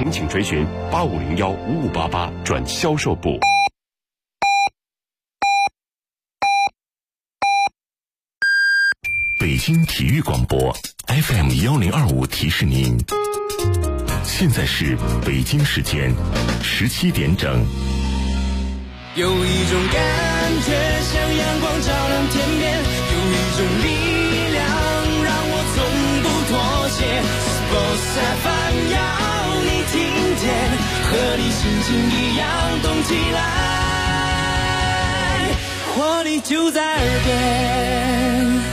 情请垂询85015588转销售部。北京体育广播 FM1025提示您，现在是北京时间17点整。 有一种感觉像阳光照亮天边，有一种力量让我从不妥协。Sports FM 要你听见，和你心情一样动起来，活力就在耳边。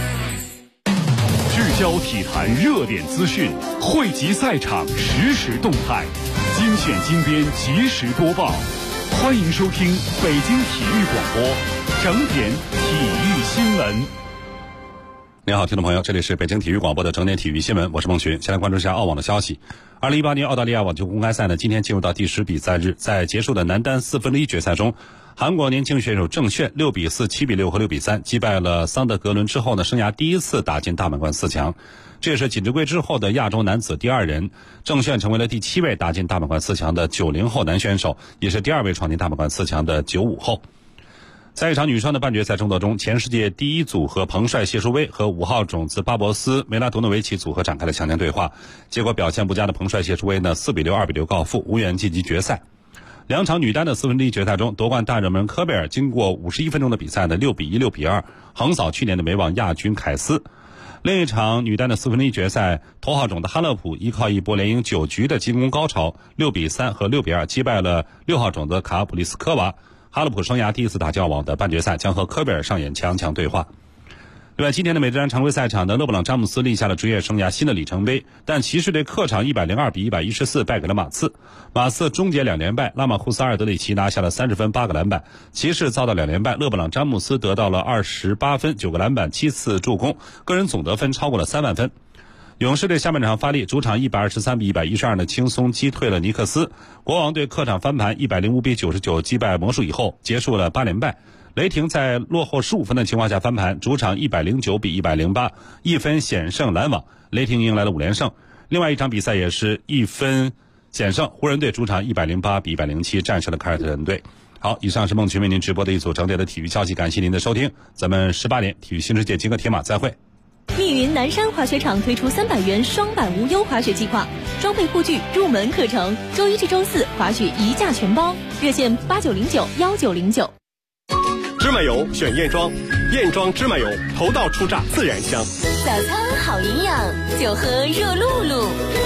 聚焦体坛热点资讯，汇集赛场实时动态，精选精编及时播报。欢迎收听北京体育广播整点体育新闻。 您好，听众朋友，这里是北京体育广播的整点体育新闻，我是孟群。先来关注一下澳网的消息。2018年澳大利亚网球公开赛呢，今天进入到第10比赛日，在结束的男单4分之一决赛中，韩国年轻选手郑炫6比4、7比6和6比3击败了桑德格伦之后呢，生涯第一次打进大满贯4强。这也是锦织圭之后的亚洲男子第2人，郑炫成为了第7位打进大满贯4强的90后男选手，也是第2位闯进大满贯4强的95后。在一场女双的半决赛争夺中，前世界第一组合彭帅谢淑薇和5号种子巴博斯梅拉德诺维奇组合展开了强强对话，结果表现不佳的彭帅谢淑薇呢4比6、2比6告负，无缘晋级决赛。两场女单的4分之一决赛中，夺冠大热门科贝尔经过51分钟的比赛呢6比1、6比2横扫去年的美网亚军凯斯。另一场女单的4分之一决赛，头号种的哈勒普依靠一波连赢9局的进攻高潮，6比3和6比2击败了6号种的卡普利斯科娃。哈勒普生涯第一次打进澳网的半决赛，将和科贝尔上演强强对话。另外，今天的美职篮常规赛场的勒布朗詹姆斯立下了职业生涯新的里程碑，但骑士队客场102比114败给了马刺。马刺终结2连败，拉马库斯·阿尔德里奇拿下了30分8个篮板，骑士遭到2连败，勒布朗詹姆斯得到了28分9个篮板7次助攻，个人总得分超过了3万分。勇士队下半场发力，主场123比112的轻松击退了尼克斯。国王队客场翻盘105比99击败魔术以后，结束了8连败。雷霆在落后15分的情况下翻盘，主场109比108，一分险胜篮网，雷霆迎来了5连胜。另外一场比赛也是一分险胜，湖人队主场108比107战胜了凯尔特人队。好，以上是孟群为您直播的一组整点的体育消息，感谢您的收听，咱们18点体育新世界金戈铁马再会。 密云南山滑雪场推出300元双板无忧滑雪计划，装备护具、入门课程，周1至周4滑雪一价全包，热线89091909。 芝麻油选燕庄，燕庄芝麻油头道出榨自然香。 早餐好营养，就喝热露露。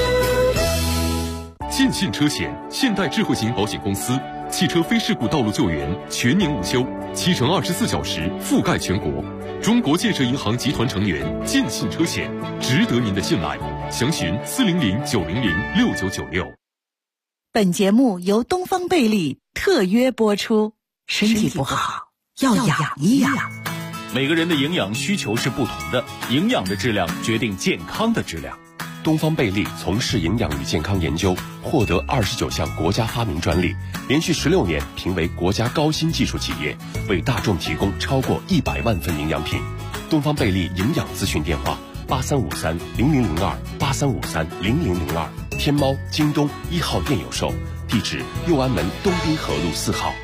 建信车险现代智慧型保险公司，汽车非事故道路救援全年无休，7乘24小时覆盖全国。中国建设银行集团成员，建信车险值得您的信赖。详询400-900-6996。 本节目由东方贝利特约播出。身体不好要养一养。 每个人的营养需求是不同的，营养的质量决定健康的质量。 东方贝利从事营养与健康研究，获得29项国家发明专利，连续16年评为国家高新技术企业，为大众提供超过100万份营养品。东方贝利营养咨询电话83530002，83530002，天猫、京东1号店有售，地址右安门东滨河路4号。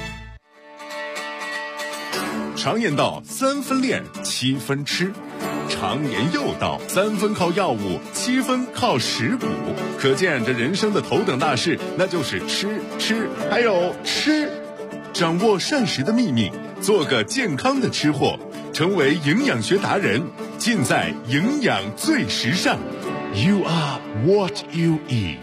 常言道3分练7分吃，常言又道3分靠药物7分靠食补，可见这人生的头等大事那就是吃还有吃。掌握膳食的秘密，做个健康的吃货，成为营养学达人，尽在营养最时尚。 You are what you eat。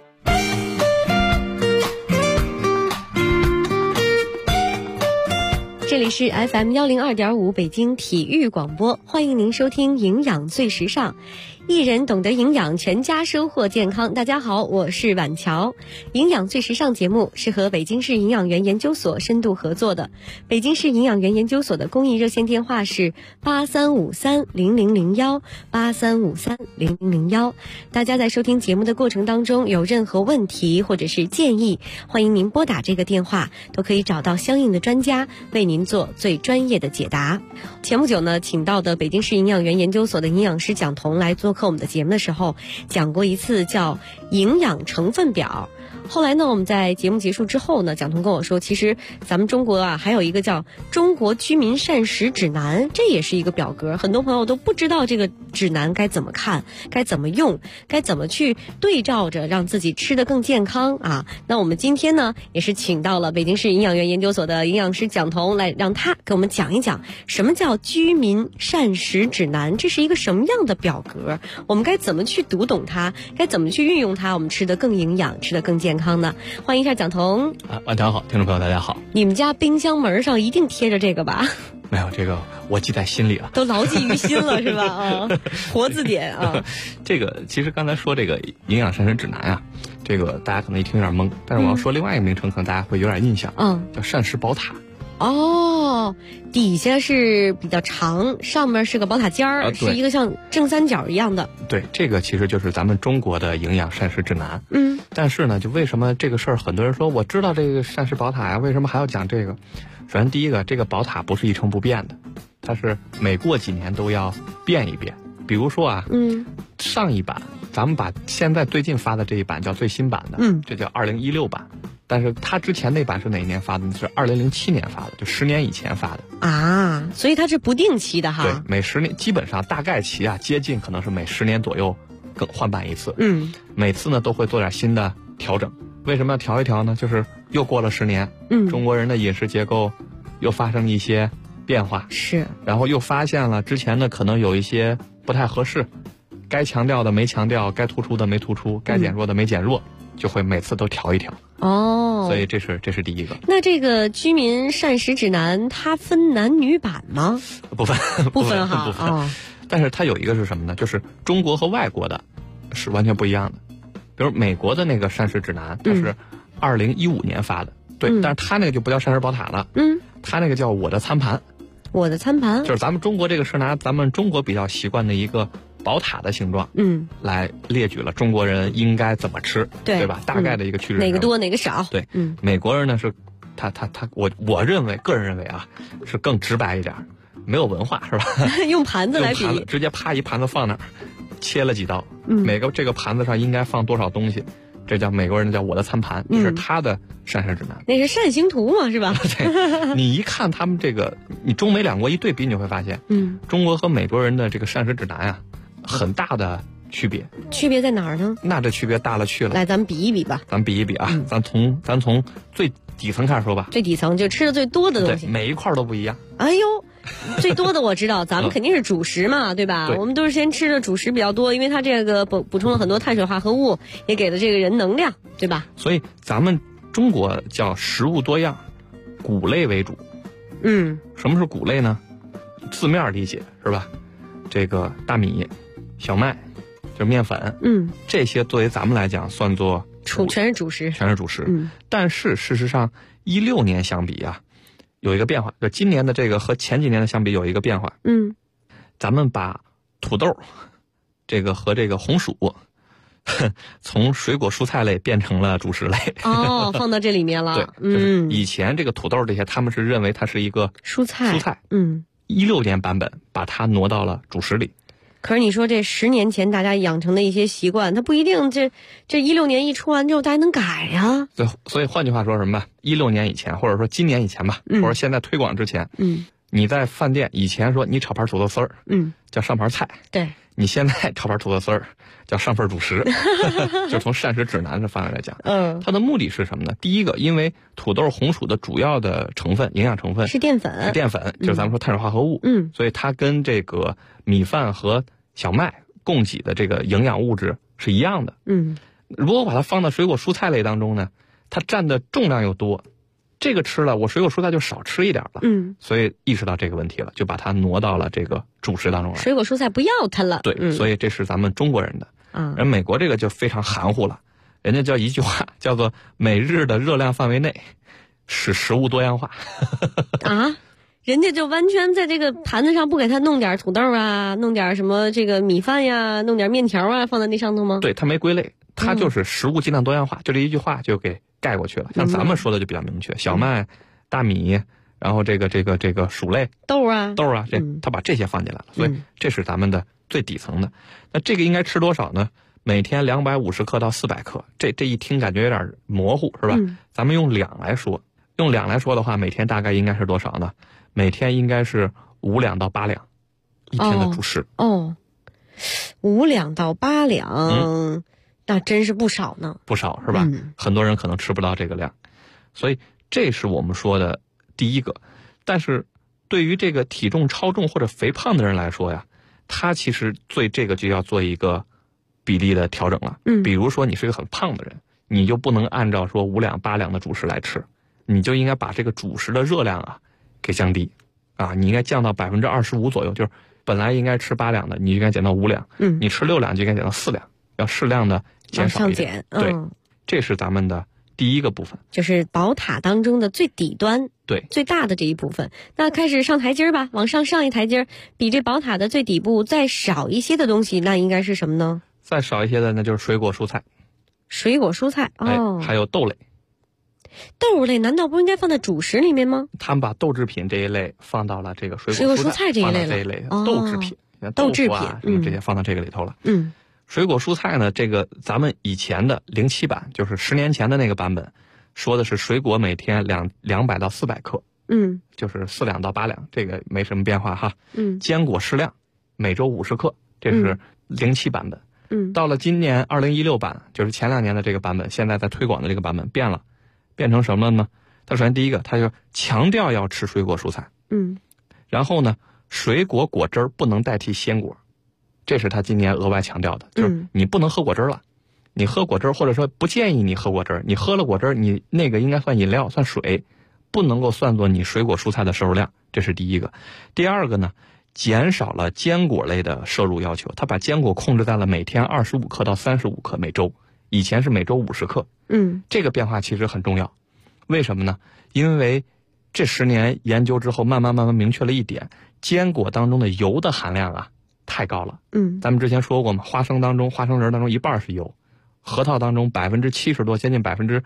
这里是 FM102.5 北京体育广播，欢迎您收听营养最时尚，一人懂得营养，全家收获健康。大家好，我是婉乔。营养最时尚节目是和北京市营养园研究所深度合作的。北京市营养园研究所的公益热线电话是83530001 83530001。大家在收听节目的过程当中有任何问题或者是建议，欢迎您拨打这个电话，都可以找到相应的专家为您做最专业的解答。前不久呢，请到的北京市营养园研究所的营养师蒋彤来做做客我们的节目的时候讲过一次叫营养成分表。后来呢，我们在节目结束之后呢，蒋彤跟我说，其实咱们中国啊还有一个叫中国居民膳食指南，这也是一个表格，很多朋友都不知道这个指南该怎么看，该怎么用，该怎么去对照着让自己吃得更健康啊。那我们今天呢也是请到了北京市营养院研究所的营养师蒋彤，来让他给我们讲一讲什么叫居民膳食指南，这是一个什么样的表格，我们该怎么去读懂它，该怎么去运用它，我们吃得更营养，吃得更健康呢？欢迎一下蒋彤。 晚上好，听众朋友大家好。 你们家冰箱门上一定贴着这个吧？ 没有，这个我记在心里了， 都牢记于心了是吧？啊，活字典啊。 这个其实刚才说这个营养膳食指南啊，这个大家可能一听有点懵，但是我要说另外一个名称，可能大家会有点印象，叫膳食宝塔。 哦，底下是比较长，上面是个宝塔尖儿，是一个像正三角一样的。 对，这个其实就是咱们中国的营养膳食指南。但是呢，就为什么这个事儿，很多人说我知道这个膳食宝塔呀，为什么还要讲这个？首先第一个，这个宝塔不是一成不变的，它是每过几年都要变一变。比如说啊，上一版咱们把现在最近发的这一版叫最新版的，这叫2016版。但是它之前那版是哪一年发的呢？是2007年发的，就10年以前发的啊，所以它是不定期的哈。 对，每10年基本上大概期啊，接近可能是每10年左右更换版一次。每次呢都会做点新的调整。为什么要调一调呢？就是又过了10年，中国人的饮食结构又发生一些变化， 是， 然后又发现了之前呢可能有一些不太合适，该强调的没强调，该突出的没突出，该减弱的没减弱，就会每次都调一调。所以这是第一个。 那这个居民膳食指南它分男女版吗？ 不分哈。 但是它有一个是什么呢？就是中国和外国的是完全不一样的。比如美国的那个膳食指南，它是2015年发的，对，但是它那个就不叫膳食宝塔了，它那个叫我的餐盘。 我的餐盘就是咱们中国这个是拿咱们中国比较习惯的一个宝塔的形状，来列举了中国人应该怎么吃，对吧？大概的一个趋势， 哪个多哪个少。 对，美国人呢是我认为个人认为啊是更直白一点，没有文化是吧？ 用盘子来比， 直接啪一盘子放那儿，切了几刀，每个这个盘子上应该放多少东西，这叫美国人叫我的餐盘，这是他的膳食指南。 那是扇形图嘛，是吧？ 对，你一看他们这个，你中美两国一对比，你会发现，中国和美国人的这个膳食指南啊，很大的区别。 区别在哪儿呢？ 那这区别大了去了。 来，咱们比一比吧。 咱比一比啊，咱从最底层开始说吧。 最底层就吃的最多的东西， 对，每一块都不一样。 哎呦。最多的我知道，咱们肯定是主食嘛，对吧？我们都是先吃的主食比较多，因为它这个补充了很多碳水化合物，也给了这个人能量，对吧？ 所以咱们中国叫食物多样，谷类为主。什么是谷类呢？字面理解是吧？这个大米、小麦，就是面粉，这些作为咱们来讲算作全是主食， 但是事实上，16年相比啊。有一个变化，就今年的这个和前几年的相比有一个变化。咱们把土豆这个和这个红薯从水果蔬菜类变成了主食类。 放到这里面了。 对，就是以前这个土豆这些他们是认为它是一个蔬菜。 16年版本把它挪到了主食里。 可是你说这10年前大家养成的一些习惯，它不一定这16年一出完之后大家能改呀。 对，所以换句话说什么吧，16年以前或者说今年以前吧，或者现在推广之前，你在饭店以前说你炒盘土豆丝儿，叫上盘菜， 对， 你现在炒盘土豆丝儿叫上份主食，就从膳食指南的范围来讲，它的目的是什么呢？第一个，因为土豆、红薯的主要的成分、营养成分是淀粉， 就是咱们说碳水化合物，所以它跟这个米饭和小麦供给的这个营养物质是一样的。如果把它放到水果蔬菜类当中呢，它占的重量又多，这个吃了我水果蔬菜就少吃一点了。所以意识到这个问题了，就把它挪到了这个主食当中来。 水果蔬菜不要它了。 对，所以这是咱们中国人的。人美国这个就非常含糊了，人家叫一句话叫做每日的热量范围内使食物多样化。 人家就完全在这个盘子上不给他弄点土豆啊，弄点什么这个米饭呀，弄点面条啊，放在那上头吗？ 对，他没归类，他就是食物尽量多样化，就这一句话就给盖过去了。像咱们说的就比较明确，小麦、大米，然后这个薯类、 豆啊， 他把这些放进来了，所以这是咱们的最底层的。那这个应该吃多少呢？每天250克到400克，这一听感觉有点模糊，是吧？咱们用两来说，的话，每天大概应该是多少呢？每天应该是5两到8两一天的主食。 5两到8两，那真是不少呢。 不少是吧？很多人可能吃不到这个量，所以这是我们说的第一个。但是对于这个体重超重或者肥胖的人来说呀，他其实对这个就要做一个比例的调整了。比如说你是一个很胖的人，你就不能按照说5两8两的主食来吃，你就应该把这个主食的热量啊给降低啊，你应该降到25%左右，就是本来应该吃8两的，你应该减到5两，你吃6两就应该减到4两，要适量的减少一点。对，这是咱们的第一个部分， 就是宝塔当中的最底端， 对， 最大的这一部分。那开始上台阶吧，往上一台阶，比这宝塔的最底部再少一些的东西，那应该是什么呢？ 再少一些的那就是水果蔬菜。 水果蔬菜还有豆类。 豆类难道不应该放在主食里面吗？ 他们把豆制品这一类放到了这个水果蔬菜这一类豆制品， 豆制品什么这些放到这个里头了。水果蔬菜呢，这个咱们以前的07版，就是10年前的那个版本，说的是水果每天200到400克，就是4两到8两，这个没什么变化哈。坚果适量，每周50克，这是07版本。到了今年2016版，就是前2年的这个版本，现在在推广的这个版本变了，变成什么了呢？它首先第一个，它就强调要吃水果蔬菜，然后呢，水果果汁不能代替鲜果，这是他今年额外强调的，就是你不能喝果汁了，你喝果汁或者说不建议你喝果汁，你喝了果汁，你那个应该算饮料，算水，不能够算作你水果蔬菜的摄入量，这是第一个。第二个呢，减少了坚果类的摄入要求，他把坚果控制在了每天25克到35克每周，以前是每周50克。这个变化其实很重要。为什么呢？因为这10年研究之后，慢慢明确了一点，坚果当中的油的含量啊太高了。咱们之前说过嘛，花生仁当中一半是油，核桃当中70%多，将近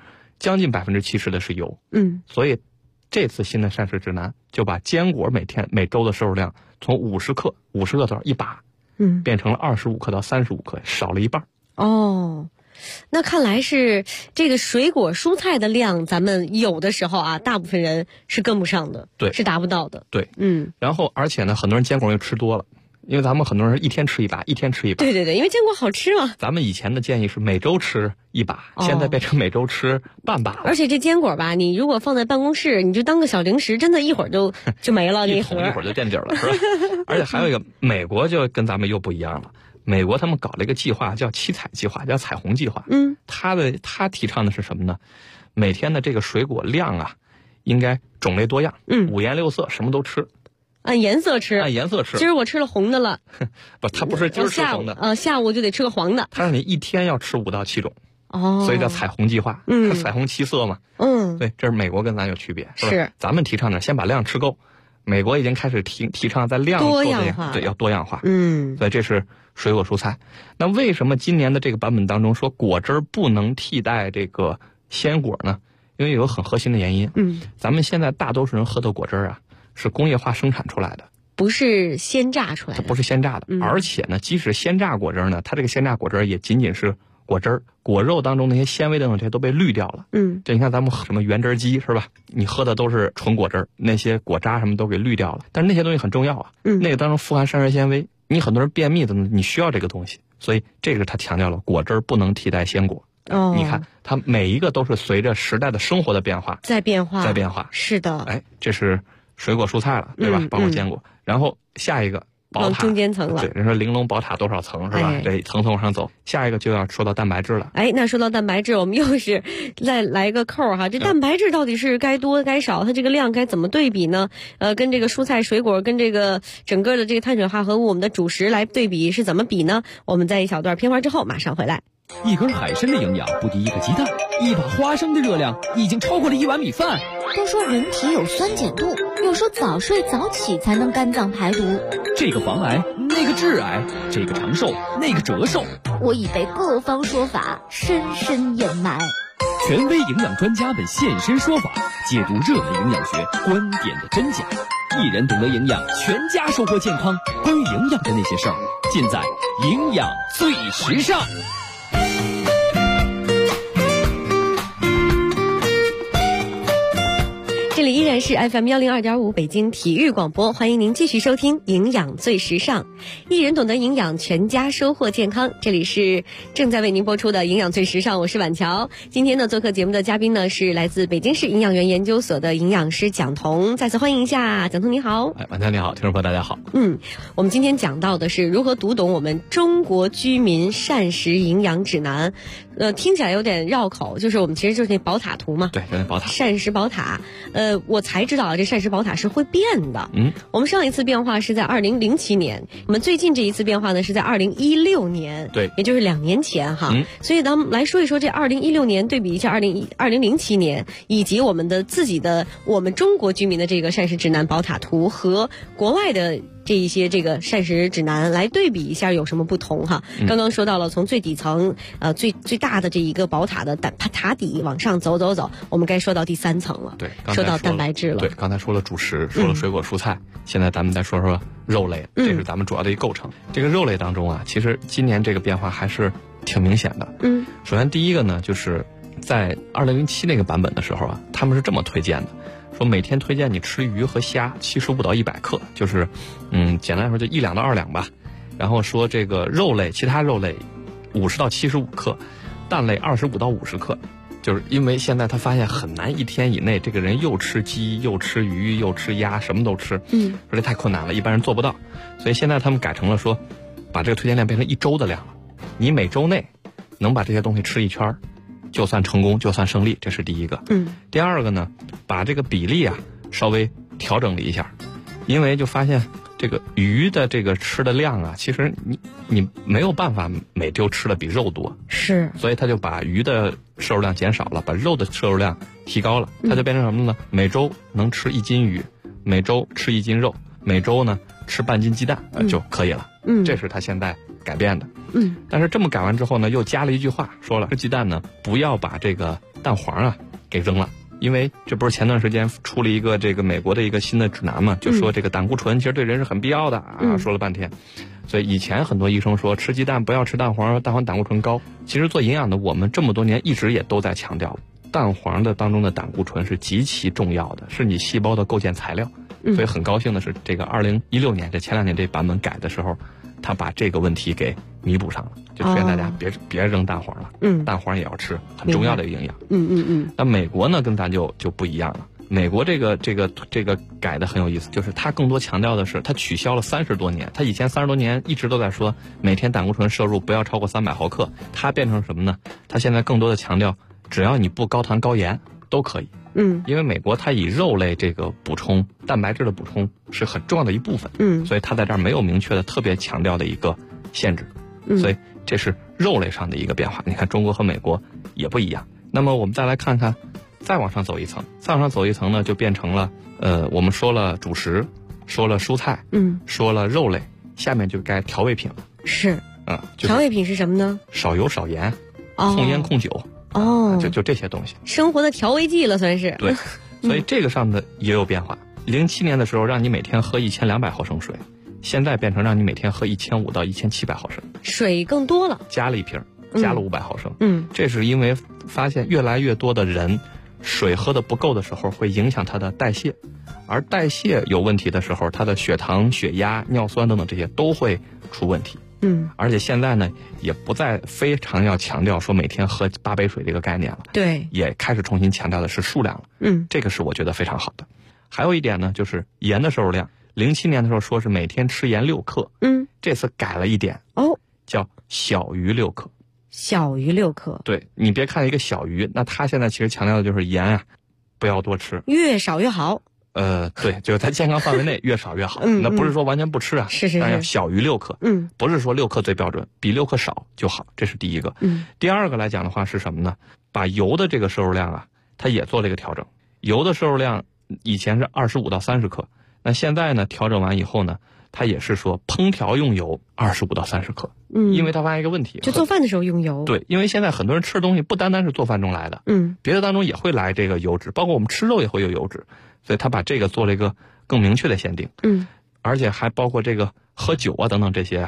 70%的是油。所以这次新的膳食指南就把坚果每周的摄入量从50克多少1把，变成了25克到35克，少了一半。 那看来是这个水果蔬菜的量，咱们有的时候啊，大部分人是跟不上的， 对， 是达不到的。 对，然后而且呢，很多人坚果又吃多了，因为咱们很多人一天吃一把。对， 因为坚果好吃嘛。 咱们以前的建议是每周吃1把，现在变成每周吃半把了。 而且这坚果吧，你如果放在办公室，你就当个小零食，真的一会儿就没了， 一会儿就垫底了，是吧？而且还有一个，美国就跟咱们又不一样了。美国他们搞了一个计划，叫7彩计划，叫彩虹计划。他提倡的是什么呢？每天的这个水果量啊，应该种类多样，5颜6色，什么都吃。 按颜色吃。今儿我吃了红的了。 不，他不是今儿吃红的， 下午就得吃个黄的。 他让你一天要吃5到7种。所以叫彩虹计划。彩虹7色嘛。对，这是美国跟咱有区别，是吧？咱们提倡的先把量吃够，美国已经开始提倡在量多样化， 对，要多样化。所以这是水果蔬菜。那为什么今年的这个版本当中说果汁不能替代这个鲜果呢？因为有很核心的原因。咱们现在大多数人喝的果汁啊，是工业化生产出来的， 不是鲜榨出来的。 它不是鲜榨的，而且呢，即使鲜榨果汁呢，它这个鲜榨果汁也仅仅是果汁，果肉当中那些纤维等等这些都被滤掉了。就你看咱们什么原汁机是吧？你喝的都是纯果汁，那些果渣什么都给滤掉了。但是那些东西很重要啊，那个当中富含膳食纤维，你很多人便秘的你需要这个东西，所以这个他强调了果汁不能替代鲜果。你看它每一个都是随着时代的生活的变化在变化。是的，这是水果蔬菜了，对吧？包括坚果。然后下一个宝塔， 中间层了。 对，人说玲珑宝塔多少层是吧？对，层层往上走。下一个就要说到蛋白质了。 那说到蛋白质，我们又是再来个扣哈。这蛋白质到底是该多该少？它这个量该怎么对比呢？跟这个蔬菜水果跟这个整个的这个碳水化合物我们的主食来对比是怎么比呢？我们在一小段片花之后马上回来。 一根海参的营养不敌一个鸡蛋，一把花生的热量已经超过了1碗米饭。 都说人体有酸碱度，又说早睡早起才能肝脏排毒。 这个防癌，那个致癌，这个长寿，那个折寿。 我已被各方说法深深掩埋。 权威营养专家们现身说法，解读热门营养学观点的真假。一人懂得营养，全家收获健康。关于营养的那些事儿， 尽在营养最时尚。 这里依然是 FM 102.5北京体育广播，欢迎您继续收听营养最时尚，一人懂得营养，全家收获健康。这里是正在为您播出的营养最时尚，我是婉乔。今天呢，做客节目的嘉宾呢是来自北京市营养园研究所的营养师蒋彤，再次欢迎一下蒋彤，你好。 婉乔你好，听众朋友大家好。 我们今天讲到的是如何读懂我们中国居民膳食营养指南。听起来有点绕口，就是我们其实就是那宝塔图嘛。 对，就那宝塔。 膳食宝塔。我才知道这膳食宝塔是会变的。我们上一次变化是在2007年，我们最近这一次变化呢是在2016年。 对， 也就是2年前哈。所以咱们来说一说这2016年对比一下2007年，以及我们中国居民的这个膳食指南宝塔图和国外的这一些这个膳食指南来对比一下有什么不同哈。刚刚说到了从最底层最大的这一个宝塔的塔底往上走，我们该说到第3层了。 对， 说到蛋白质了。 对，刚才说了主食，说了水果蔬菜，现在咱们再说说肉类，这是咱们主要的一个构成。这个肉类当中啊，其实今年这个变化还是挺明显的。首先第一个呢，就是在2007那个版本的时候啊，他们是这么推荐的，说每天推荐你吃鱼和虾75到100克，就是简单来说就1两到2两吧。然后说这个肉类，其他肉类50到75克，蛋类25到50克。就是因为现在他发现很难1天以内这个人又吃鸡又吃鱼又吃鸭什么都吃，说这太困难了，一般人做不到。所以现在他们改成了说，把这个推荐量变成1周的量了。你每周内能把这些东西吃一圈，就算成功，就算胜利，这是第一个。第二个呢，把这个比例啊稍微调整了一下，因为就发现这个鱼的这个吃的量啊，其实你没有办法每周吃的比肉多， 是， 所以他就把鱼的摄入量减少了，把肉的摄入量提高了，它就变成什么呢？每周能吃1斤鱼，每周吃1斤肉，每周呢吃半斤鸡蛋就可以了。这是他现在改变的。但是这么改完之后呢，又加了一句话，说了吃鸡蛋呢不要把这个蛋黄啊给扔了。因为这不是前段时间出了一个这个美国的一个新的指南嘛，就说这个胆固醇其实对人是很必要的啊，说了半天。所以以前很多医生说吃鸡蛋不要吃蛋黄，蛋黄胆固醇高。其实做营养的我们这么多年一直也都在强调，蛋黄的当中的胆固醇是极其重要的，是你细胞的构建材料。所以很高兴的是，这个2016年这前2年这版本改的时候，他把这个问题给弥补上了，就劝大家别扔蛋黄了，蛋黄也要吃，很重要的一个营养。那美国呢跟咱就不一样了，美国这个改的很有意思，就是它更多强调的是，它取消了30多年，它以前30多年一直都在说每天胆固醇摄入不要超过300毫克，它变成什么呢？它现在更多的强调，只要你不高糖高盐都可以。因为美国它以肉类这个补充蛋白质的补充是很重要的一部分，所以它在这儿没有明确的特别强调的一个限制，所以这是肉类上的一个变化。你看中国和美国也不一样。那么我们再来看看，再往上走一层呢，就变成了我们说了主食，说了蔬菜，说了肉类，下面就该调味品了。 是调味品是什么呢？ 少油少盐，控烟控酒。就这些东西， 生活的调味剂了算是。 对，所以这个上的也有变化。07年的时候让你每天喝1200毫升水，现在变成让你每天喝1500到1700毫升， 水更多了， 加了一瓶，加了500毫升。这是因为发现越来越多的人水喝的不够的时候会影响他的代谢，而代谢有问题的时候，他的血糖、血压、尿酸等等这些都会出问题。而且现在呢，也不再非常要强调说每天喝8杯水这个概念了， 对， 也开始重新强调的是数量了。这个是我觉得非常好的。还有一点呢，就是盐的摄入量，07年的时候说是每天吃盐6克，这次改了一点，叫小于6克。 小于6克， 对，你别看一个小于，那他现在其实强调的就是盐啊，不要多吃， 越少越好。 对，就是在健康范围内越少越好。那不是说完全不吃啊，但要小于6克。不是说6克最标准，比6克少就好，这是第一个。第二个来讲的话是什么呢？把油的这个摄入量啊，它也做了一个调整。油的摄入量以前是25到30克，那现在呢调整完以后呢，它也是说烹调用油25到30克。因为它发现一个问题， 就做饭的时候用油。 对，因为现在很多人吃的东西不单单是做饭中来的，别的当中也会来这个油脂，包括我们吃肉也会有油脂，所以他把这个做了一个更明确的限定。而且还包括这个喝酒啊等等这些啊，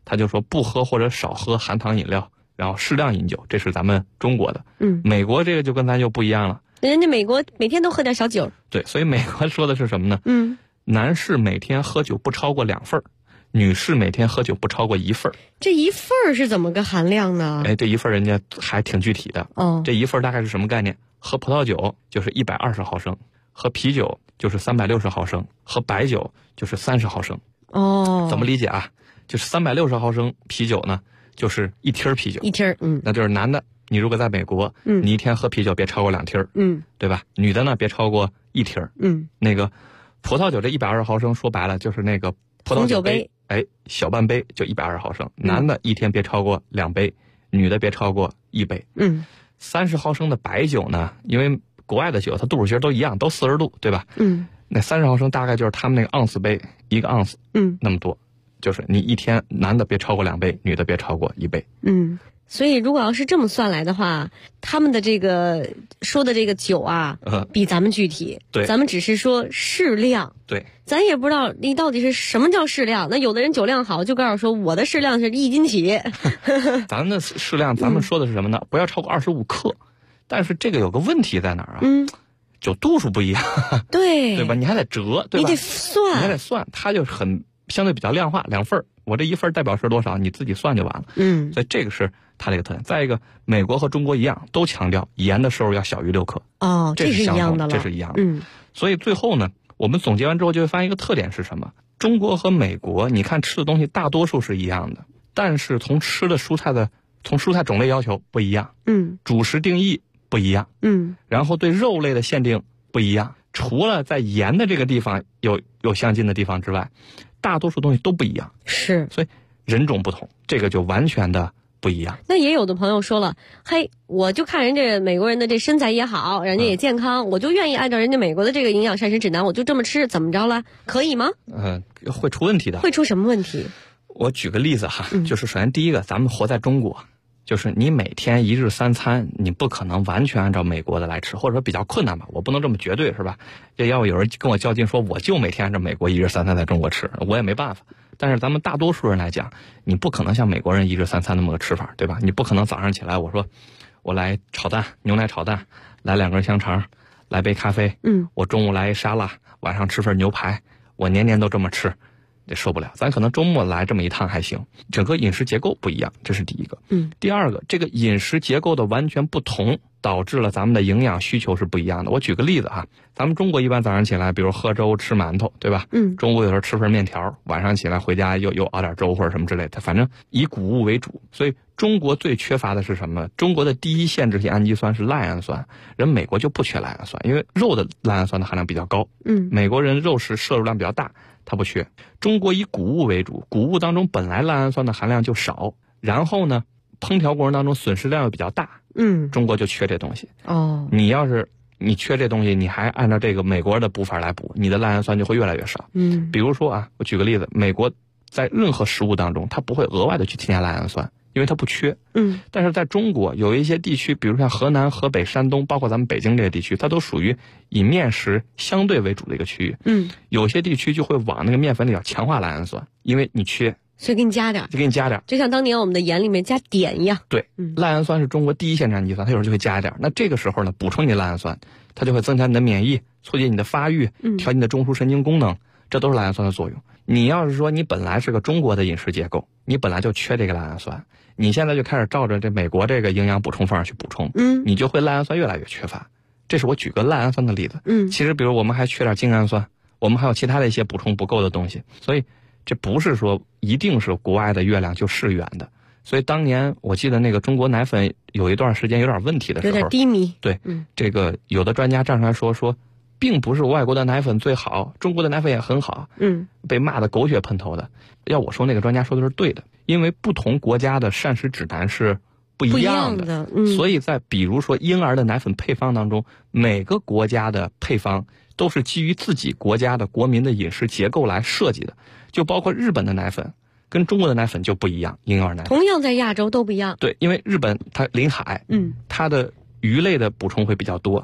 他就说不喝或者少喝含糖饮料，然后适量饮酒，这是咱们中国的。美国这个就跟咱就不一样了， 人家美国每天都喝点小酒。 对，所以美国说的是什么呢？男士每天喝酒不超过2份，女士每天喝酒不超过1份。 这1份是怎么个含量呢？ 这1份人家还挺具体的。这1份大概是什么概念？喝葡萄酒就是120毫升，喝啤酒就是360毫升，喝白酒就是30毫升。怎么理解啊？就是360毫升啤酒呢，就是1听啤酒。1听，那就是男的，你如果在美国，你一天喝啤酒别超过2听，对吧？女的呢，别超过1听。那个葡萄酒这120毫升，说白了就是那个葡萄酒杯，小半杯就120毫升。男的一天别超过2杯，女的别超过1杯。30毫升的白酒呢，因为国外的酒它度数其实都一样，都40度，对吧？那30毫升大概就是他们那个盎司杯，1个盎司，那么多，就是你一天男的别超过2杯，女的别超过1杯。 所以如果要是这么算来的话，他们的这个说的这个酒啊，比咱们具体。对，咱们只是说适量。对，咱也不知道你到底是什么叫适量。那有的人酒量好，就告诉说我的适量是1斤起。 咱的适量，咱们说的是什么呢？不要超过25克。但是这个有个问题在哪儿啊？酒度数不一样。对吧？你还得折，对吧？你得算，它就很相对比较量化，2份。我这1份代表是多少，你自己算就完了。所以这个是它这个特点。再一个，美国和中国一样，都强调盐的摄入要小于6克。这是一样的了。这是一样的。所以最后呢，我们总结完之后就会发现一个特点是什么？中国和美国，你看吃的东西大多数是一样的，但是从吃的蔬菜种类要求不一样。主食定义不一样。然后对肉类的限定不一样。除了在盐的这个地方有相近的地方之外，大多数东西都不一样。是，所以人种不同，这个就完全的不一样。 那也有的朋友说了，嘿，我就看人家美国人的这身材也好，人家也健康，我就愿意按照人家美国的这个营养膳食指南，我就这么吃，怎么着了？可以吗？ 会出问题的。 会出什么问题？ 我举个例子哈，就是首先第一个，咱们活在中国，就是你每天1日3餐，你不可能完全按照美国的来吃，或者说比较困难吧，我不能这么绝对，是吧？要有人跟我较劲说我就每天按照美国1日3餐在中国吃，我也没办法。但是咱们大多数人来讲，你不可能像美国人1日3餐那么个吃法，对吧？你不可能早上起来我说我来炒蛋，牛奶炒蛋，来2根香肠，来杯咖啡，我中午来一沙拉，晚上吃份牛排，我年年都这么吃，这受不了。咱可能周末来这么一趟还行。整个饮食结构不一样，这是第一个。第二个，这个饮食结构的完全不同，导致了咱们的营养需求是不一样的。我举个例子哈，咱们中国一般早上起来，比如喝粥吃馒头，对吧？中午有时候吃份面条，晚上起来回家又熬点粥或者什么之类的，反正以谷物为主。所以中国最缺乏的是什么？中国的第一限制性氨基酸是赖氨酸，人美国就不缺赖氨酸，因为肉的赖氨酸的含量比较高。美国人肉食摄入量比较大，它不缺。中国以谷物为主，谷物当中本来赖氨酸的含量就少，然后呢，烹调过程当中损失量又比较大。中国就缺这东西。你要是你缺这东西，你还按照这个美国的补法来补，你的赖氨酸就会越来越少。比如说啊，我举个例子，美国在任何食物当中，它不会额外的去添加赖氨酸，因为它不缺。但是在中国有一些地区，比如像河南、河北、山东，包括咱们北京这些地区，它都属于以面食相对为主的一个区域。有些地区就会往那个面粉里要强化赖氨酸，因为你缺。 所以给你加点，就像当年我们的盐里面加碘一样。对， 赖氨酸是中国第一限制氨基酸，它有时候就会加一点。那这个时候呢，补充你的赖氨酸，它就会增强你的免疫，促进你的发育，调你的中枢神经功能，这都是赖氨酸的作用。你要是说你本来是个中国的饮食结构，你本来就缺这个赖氨酸，你现在就开始照着这美国这个营养补充方式去补充，你就会赖氨酸越来越缺乏。这是我举个赖氨酸的例子。其实比如我们还缺点精氨酸，我们还有其他的一些补充不够的东西，所以这不是说一定是国外的月亮就是圆的。所以当年我记得那个中国奶粉有一段时间有点问题的时候， 有点低迷。 对，这个有的专家站出来说并不是外国的奶粉最好，中国的奶粉也很好。被骂得狗血喷头的。要我说，那个专家说的是对的，因为不同国家的膳食指南是不一样的。所以在比如说婴儿的奶粉配方当中，每个国家的配方都是基于自己国家的国民的饮食结构来设计的，就包括日本的奶粉跟中国的奶粉就不一样，婴儿奶粉同样在亚洲都不一样。 对，因为日本它临海，它的鱼类的补充会比较多，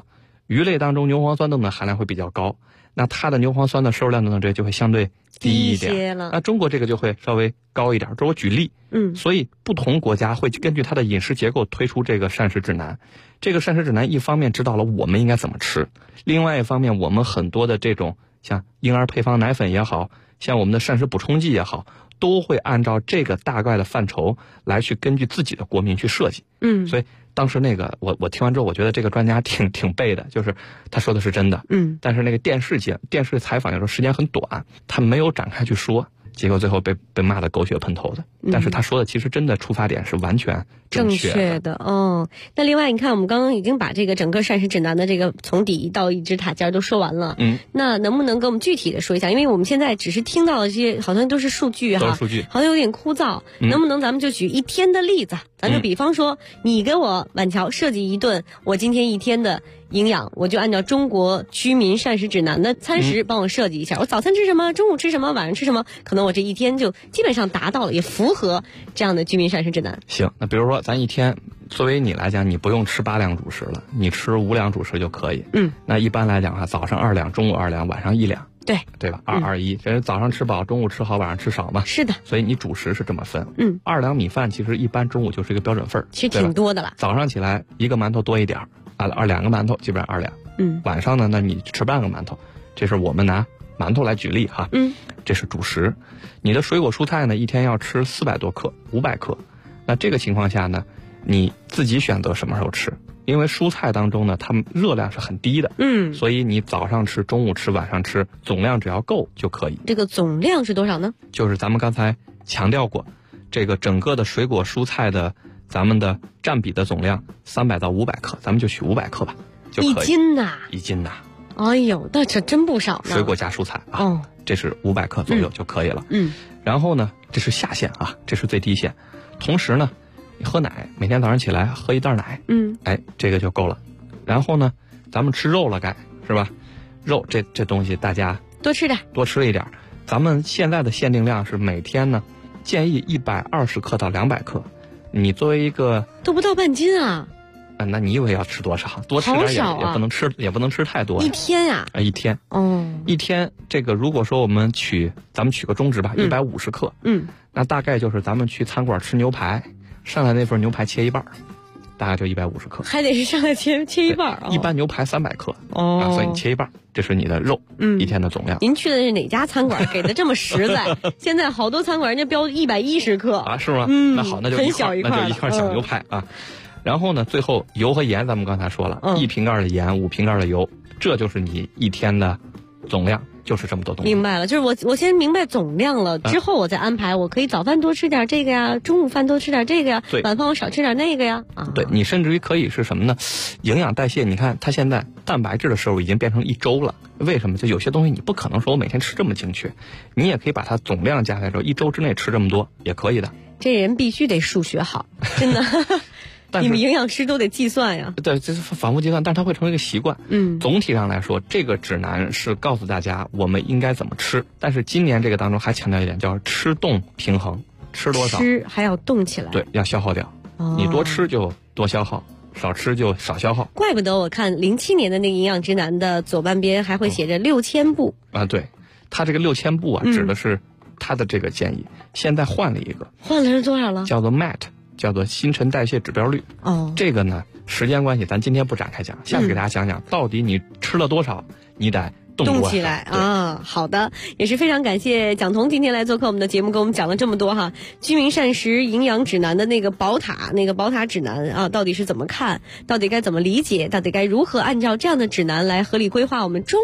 鱼类当中牛磺酸豆呢含量会比较高，那它的牛磺酸的摄入量呢就会相对低一点了。那中国这个就会稍微高一点，这是我举例。所以不同国家会根据它的饮食结构推出这个膳食指南。这个膳食指南一方面知道了我们应该怎么吃，另外一方面我们很多的这种像婴儿配方奶粉也好，像我们的膳食补充剂也好，都会按照这个大概的范畴来去根据自己的国民去设计。所以当时那个我听完之后，我觉得这个专家挺背的，就是他说的是真的。但是那个电视采访有时候时间很短，他没有展开去说，结果最后被骂得狗血喷头的。但是他说的其实真的出发点是完全正确的。 那另外你看，我们刚刚已经把这个整个膳食指南的这个从底到一直塔尖都说完了。那能不能给我们具体的说一下？因为我们现在只是听到的这些好像都是数据哈，好像有点枯燥。能不能咱们就举一天的例子？咱就比方说，你给我晚桥设计一顿我今天一天的营养，我就按照中国居民膳食指南的餐食帮我设计一下。我早餐吃什么，中午吃什么，晚上吃什么，可能我这一天就基本上达到了，也符合这样的居民膳食指南。 行，那比如说咱一天，作为你来讲，你不用吃8两主食了，你吃5两主食就可以。那一般来讲啊，早上2两，中午2两，晚上1两。对吧？221，这是早上吃饱，中午吃好，晚上吃少嘛。 是的。 所以你主食是这么分。2两米饭其实一般中午就是一个标准份儿， 其实挺多的了。 早上起来1个馒头多一点，2个馒头基本上2两。晚上呢，那你吃半个馒头，这是我们拿馒头来举例哈。这是主食。你的水果蔬菜呢，一天要吃400多克，500克。那这个情况下呢，你自己选择什么时候吃。因为蔬菜当中呢，它们热量是很低的，所以你早上吃、中午吃、晚上吃，总量只要够就可以。 这个总量是多少呢？ 就是咱们刚才强调过，这个整个的水果蔬菜的咱们的占比的总量300到500克，咱们就取500克吧，就可以。 1斤呐 ！1斤呐！ 哎呦，那这真不少呢。 水果加蔬菜啊，这是500克左右就可以了。然后呢，这是下限啊，这是最低限。同时呢，你喝奶，每天早上起来喝1袋奶，这个就够了。然后呢，咱们吃肉了该是吧？肉这东西大家多吃一点。 咱们现在的限定量是每天呢，建议120克到200克。你作为一个都不到半斤啊。 那你以为要吃多少？多吃点也不能吃太多。 一天呀？ 一天。一天这个如果说咱们取个中值吧，150克。那大概就是咱们去餐馆吃牛排。上来那份牛排切一半，大概就150克， 还得是上来切一半一般牛排300克所以你切一半，这是你的肉一天的总量。 您去的是哪家餐馆给的这么实在？现在好多餐馆人家标110克啊，是吗？那好，那就很小一块， 那就一块小牛排啊。然后呢，最后油和盐，咱们刚才说了，1瓶盖的盐，5瓶盖的油，这就是你一天的总量。就是这么多东西。 明白了，就是我先明白总量了，之后我再安排，我可以早饭多吃点这个呀，中午饭多吃点这个呀，晚饭我少吃点那个呀。 对，你甚至于可以是什么呢？营养代谢，你看它现在蛋白质的摄入已经变成1周了，为什么？就有些东西你不可能说我每天吃这么精确，你也可以把它总量加起来之后，1周之内吃这么多也可以的。 这人必须得数学好，真的。你们营养师都得计算呀。 对，这是反复计算，但是它会成为一个习惯。总体上来说，这个指南是告诉大家我们应该怎么吃。但是今年这个当中还强调一点，叫吃动平衡，吃多少吃还要动起来。 对，要消耗掉。你多吃就多消耗，少吃就少消耗。 怪不得我看07年的那个营养指南的左半边还会写着6000步啊。对，它这个6000步啊，指的是它的这个建议。现在换了一个， 换了是多少了？ 叫做 MAT。叫做新陈代谢指标率。这个呢，时间关系，咱今天不展开讲，下次给大家讲讲，到底你吃了多少，你得动起来啊。好的，也是非常感谢蒋彤今天来做客我们的节目，跟我们讲了这么多哈。居民膳食营养指南的那个宝塔指南啊，到底是怎么看？到底该怎么理解？到底该如何按照这样的指南来合理规划我们中